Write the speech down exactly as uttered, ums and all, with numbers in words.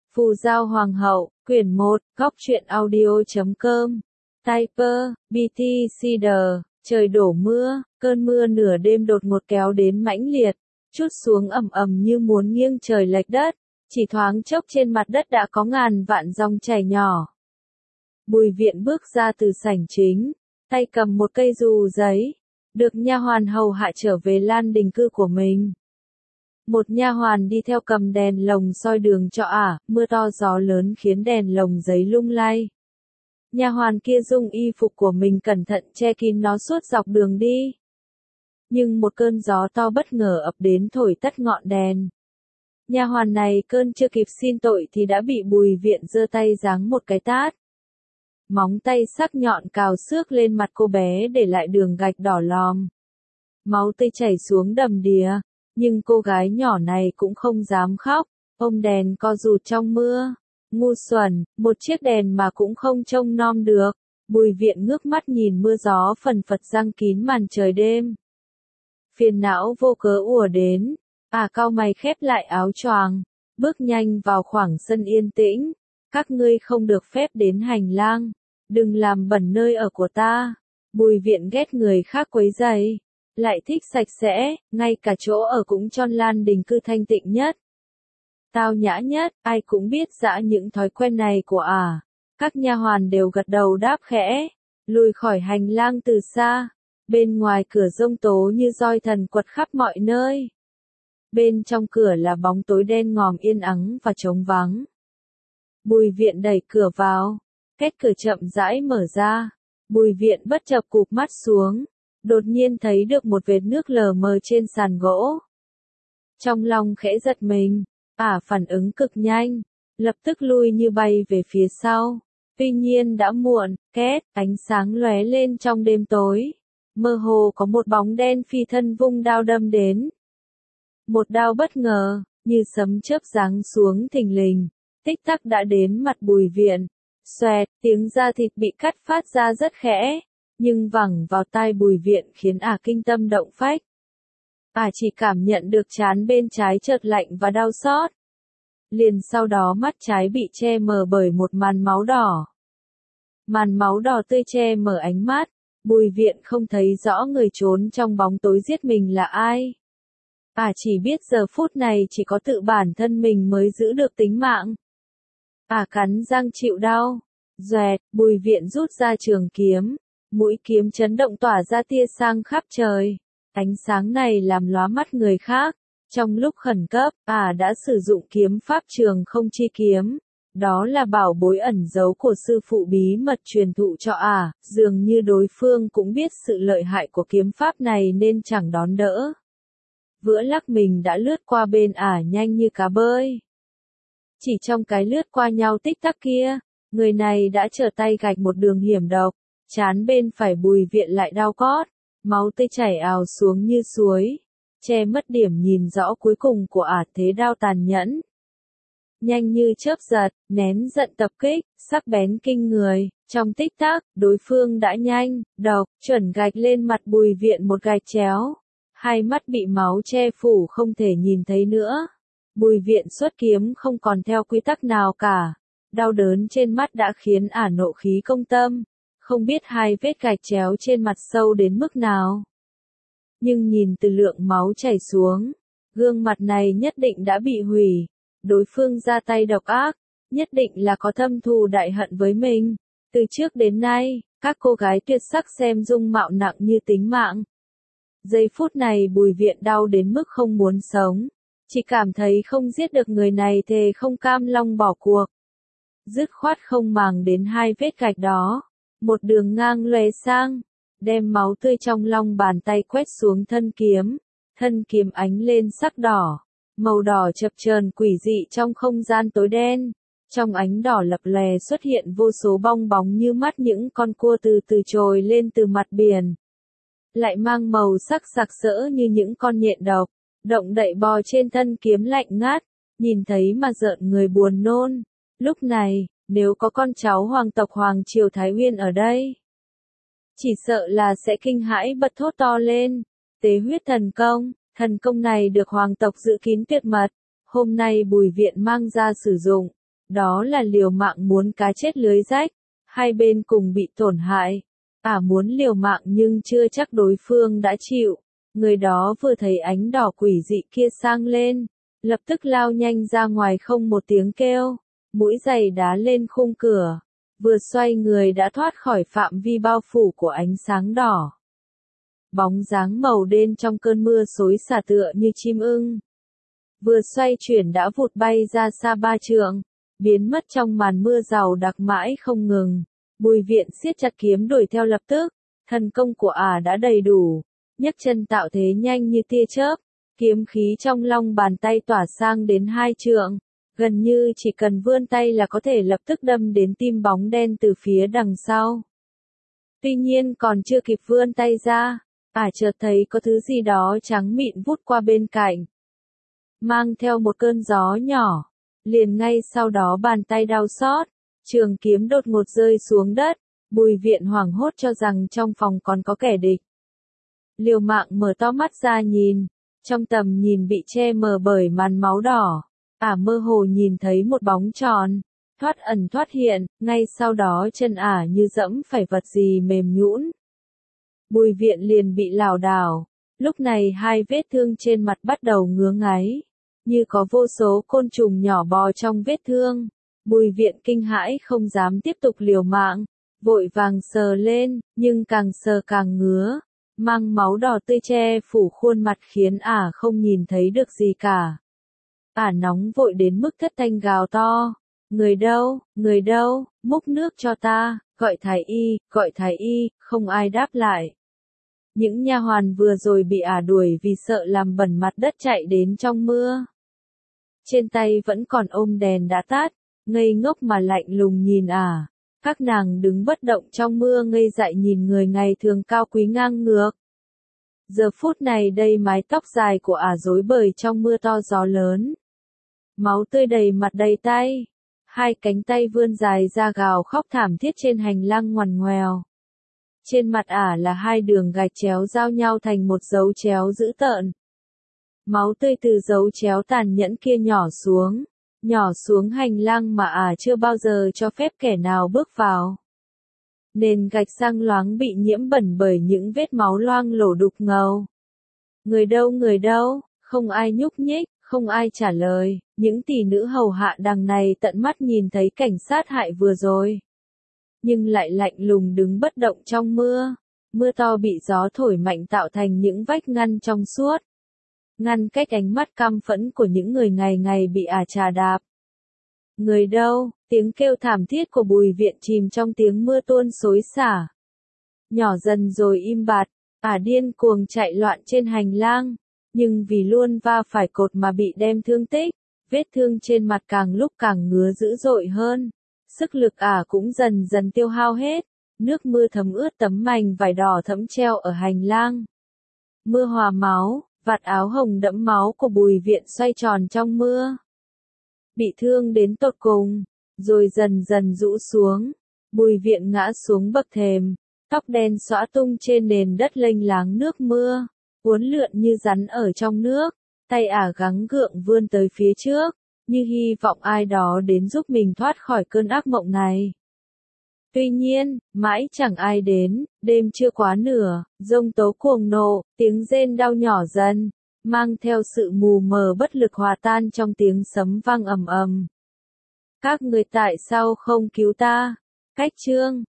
Phù Giao Hoàng hậu, quyển một, góc truyện audio chấm com. Typer, bê tê Cedar, trời đổ mưa, cơn mưa nửa đêm đột ngột kéo đến mãnh liệt, trút xuống ầm ầm như muốn nghiêng trời lệch đất, chỉ thoáng chốc trên mặt đất đã có ngàn vạn dòng chảy nhỏ. Bùi Viện bước ra từ sảnh chính, tay cầm một cây dù giấy, được nha hoàn hầu hạ trở về lan đình cư của mình. Một nha hoàn đi theo cầm đèn lồng soi đường cho ả, mưa to gió lớn khiến đèn lồng giấy lung lay. Nha hoàn kia dùng y phục của mình cẩn thận che kín nó suốt dọc đường đi. Nhưng một cơn gió to bất ngờ ập đến thổi tắt ngọn đèn. Nha hoàn này cơn chưa kịp xin tội thì đã bị Bùi Viện giơ tay giáng một cái tát. Móng tay sắc nhọn cào xước lên mặt cô bé để lại đường gạch đỏ lòm. Máu tươi chảy xuống đầm đìa, nhưng cô gái nhỏ này cũng không dám khóc, ôm đèn co rụt trong mưa. Ngu xuẩn, một chiếc đèn mà cũng không trông nom được. Bùi Viện ngước mắt nhìn mưa gió phần phật giăng kín màn trời đêm. Phiền não vô cớ ùa đến, à cau mày khép lại áo choàng, bước nhanh vào khoảng sân yên tĩnh. Các ngươi không được phép đến hành lang, đừng làm bẩn nơi ở của ta. Bùi Viện ghét người khác quấy rầy, lại thích sạch sẽ, ngay cả chỗ ở cũng chon lan đình cư thanh tịnh nhất, tao nhã nhất, ai cũng biết dã những thói quen này của ả. À. Các nha hoàn đều gật đầu đáp khẽ, lùi khỏi hành lang từ xa. Bên ngoài cửa giông tố như roi thần quật khắp mọi nơi. Bên trong cửa là bóng tối đen ngòm yên ắng và trống vắng. Bùi Viện đẩy cửa vào, két cửa chậm rãi mở ra. Bùi Viện bất chợt cụp mắt xuống, đột nhiên thấy được một vệt nước lờ mờ trên sàn gỗ. Trong lòng khẽ giật mình. Ả à, phản ứng cực nhanh, lập tức lui như bay về phía sau. Tuy nhiên đã muộn, két, ánh sáng lóe lên trong đêm tối. Mơ hồ có một bóng đen phi thân vung đao đâm đến. Một đao bất ngờ, như sấm chớp giáng xuống thình lình, tích tắc đã đến mặt Bùi Viện. Xoẹt, tiếng da thịt bị cắt phát ra rất khẽ, nhưng vẳng vào tai Bùi Viện khiến ả à kinh tâm động phách. Ả à chỉ cảm nhận được trán bên trái chợt lạnh và đau xót. Liền sau đó mắt trái bị che mờ bởi một màn máu đỏ. Màn máu đỏ tươi che mờ ánh mắt, Bùi Viện không thấy rõ người trốn trong bóng tối giết mình là ai. Ả à chỉ biết giờ phút này chỉ có tự bản thân mình mới giữ được tính mạng. Ả à cắn răng chịu đau. Doẹt, Bùi Viện rút ra trường kiếm, mũi kiếm chấn động tỏa ra tia sáng khắp trời. Ánh sáng này làm lóa mắt người khác. Trong lúc khẩn cấp, ả à đã sử dụng kiếm pháp trường không chi kiếm. Đó là bảo bối ẩn giấu của sư phụ bí mật truyền thụ cho ả. À. Dường như đối phương cũng biết sự lợi hại của kiếm pháp này nên chẳng đón đỡ. Vữa lắc mình đã lướt qua bên ả à nhanh như cá bơi. Chỉ trong cái lướt qua nhau tích tắc kia, người này đã trở tay gạch một đường hiểm độc. Trán bên phải Bùi Viện lại đau cót. Máu tươi chảy ào xuống như suối, che mất điểm nhìn rõ cuối cùng của ả thế đao tàn nhẫn. Nhanh như chớp giật, nén giận tập kích, sắc bén kinh người, trong tích tắc, đối phương đã nhanh, độc, chuẩn gạch lên mặt Bùi Viện một gạch chéo. Hai mắt bị máu che phủ không thể nhìn thấy nữa. Bùi Viện xuất kiếm không còn theo quy tắc nào cả. Đau đớn trên mắt đã khiến ả nộ khí công tâm. Không biết hai vết gạch chéo trên mặt sâu đến mức nào. Nhưng nhìn từ lượng máu chảy xuống, gương mặt này nhất định đã bị hủy. Đối phương ra tay độc ác, nhất định là có thâm thù đại hận với mình. Từ trước đến nay, các cô gái tuyệt sắc xem dung mạo nặng như tính mạng. Giây phút này Bùi Viện đau đến mức không muốn sống. Chỉ cảm thấy không giết được người này thề không cam lòng bỏ cuộc. Dứt khoát không màng đến hai vết gạch đó. Một đường ngang lóe sang, đem máu tươi trong lòng bàn tay quét xuống thân kiếm, thân kiếm ánh lên sắc đỏ, màu đỏ chập chờn quỷ dị trong không gian tối đen, trong ánh đỏ lập lè xuất hiện vô số bong bóng như mắt những con cua từ từ trồi lên từ mặt biển, lại mang màu sắc sặc sỡ như những con nhện độc, động đậy bò trên thân kiếm lạnh ngắt, nhìn thấy mà rợn người buồn nôn. Lúc này, nếu có con cháu hoàng tộc Hoàng Triều Thái Uyên ở đây, chỉ sợ là sẽ kinh hãi bật thốt to lên. Tế huyết thần công, thần công này được hoàng tộc giữ kín tuyệt mật, hôm nay Bùi Viện mang ra sử dụng, Đó là liều mạng muốn cá chết lưới rách, hai bên cùng bị tổn hại. Ả muốn liều mạng nhưng chưa chắc đối phương đã chịu. Người đó vừa thấy ánh đỏ quỷ dị kia sang lên, lập tức lao nhanh ra ngoài không một tiếng kêu, mũi giày đá lên khung cửa, vừa xoay người đã thoát khỏi phạm vi bao phủ của ánh sáng đỏ. Bóng dáng màu đen trong cơn mưa xối xả tựa như chim ưng. Vừa xoay chuyển đã vụt bay ra xa ba trượng, biến mất trong màn mưa rào đặc mãi không ngừng. Bùi Viện siết chặt kiếm đuổi theo lập tức, thần công của ả đã đầy đủ, nhấc chân tạo thế nhanh như tia chớp, kiếm khí trong long bàn tay tỏa sang đến hai trượng, gần như chỉ cần vươn tay là có thể lập tức đâm đến tim bóng đen từ phía đằng sau. Tuy nhiên còn chưa kịp vươn tay ra, ả chợt thấy có thứ gì đó trắng mịn vút qua bên cạnh, mang theo một cơn gió nhỏ, liền ngay sau đó bàn tay đau xót, trường kiếm đột ngột rơi xuống đất, Bùi Viện hoảng hốt cho rằng trong phòng còn có kẻ địch. Liều mạng mở to mắt ra nhìn, trong tầm nhìn bị che mờ bởi màn máu đỏ, ả mơ hồ nhìn thấy một bóng tròn, thoát ẩn thoát hiện, ngay sau đó chân ả như dẫm phải vật gì mềm nhũn. Bùi Viện liền bị lảo đảo, lúc này hai vết thương trên mặt bắt đầu ngứa ngáy, như có vô số côn trùng nhỏ bò trong vết thương. Bùi Viện kinh hãi không dám tiếp tục liều mạng, vội vàng sờ lên, nhưng càng sờ càng ngứa, mang máu đỏ tươi che phủ khuôn mặt khiến ả không nhìn thấy được gì cả. Ả nóng vội đến mức thất thanh gào to, người đâu, người đâu, múc nước cho ta, gọi thái y, gọi thái y, không ai đáp lại. Những nha hoàn vừa rồi bị ả đuổi vì sợ làm bẩn mặt đất chạy đến trong mưa. Trên tay vẫn còn ôm đèn đã tắt, ngây ngốc mà lạnh lùng nhìn ả. Các nàng đứng bất động trong mưa ngây dại nhìn người ngày thường cao quý ngang ngược. Giờ phút này đây mái tóc dài của ả rối bời trong mưa to gió lớn. Máu tươi đầy mặt đầy tay. Hai cánh tay vươn dài ra gào khóc thảm thiết trên hành lang ngoằn ngoèo. Trên mặt ả là hai đường gạch chéo giao nhau thành một dấu chéo dữ tợn. Máu tươi từ dấu chéo tàn nhẫn kia nhỏ xuống, nhỏ xuống hành lang mà ả chưa bao giờ cho phép kẻ nào bước vào. Nền gạch sang loáng bị nhiễm bẩn bởi những vết máu loang lổ đục ngầu. Người đâu người đâu, không ai nhúc nhích, không ai trả lời, những tỷ nữ hầu hạ đằng này tận mắt nhìn thấy cảnh sát hại vừa rồi. Nhưng lại lạnh lùng đứng bất động trong mưa, mưa to bị gió thổi mạnh tạo thành những vách ngăn trong suốt. Ngăn cách ánh mắt căm phẫn của những người ngày ngày bị ả trà đạp. Người đâu, tiếng kêu thảm thiết của Bùi Viện chìm trong tiếng mưa tuôn xối xả. Nhỏ dần rồi im bặt, ả điên cuồng chạy loạn trên hành lang, nhưng vì luôn va phải cột mà bị đem thương tích, vết thương trên mặt càng lúc càng ngứa dữ dội hơn. Sức lực ả cũng dần dần tiêu hao hết, nước mưa thấm ướt tấm mành vải đỏ thẫm treo ở hành lang. Mưa hòa máu, vạt áo hồng đẫm máu của Bùi Viện xoay tròn trong mưa. Bị thương đến tột cùng, rồi dần dần rũ xuống. Bùi Viện ngã xuống bậc thềm, tóc đen xõa tung trên nền đất lênh láng nước mưa, uốn lượn như rắn ở trong nước, tay ả gắng gượng vươn tới phía trước, như hy vọng ai đó đến giúp mình thoát khỏi cơn ác mộng này. Tuy nhiên, mãi chẳng ai đến, đêm chưa quá nửa, giông tố cuồng nộ, tiếng rên đau nhỏ dần, mang theo sự mù mờ bất lực hòa tan trong tiếng sấm vang ầm ầm. Các người tại sao không cứu ta? Cách chương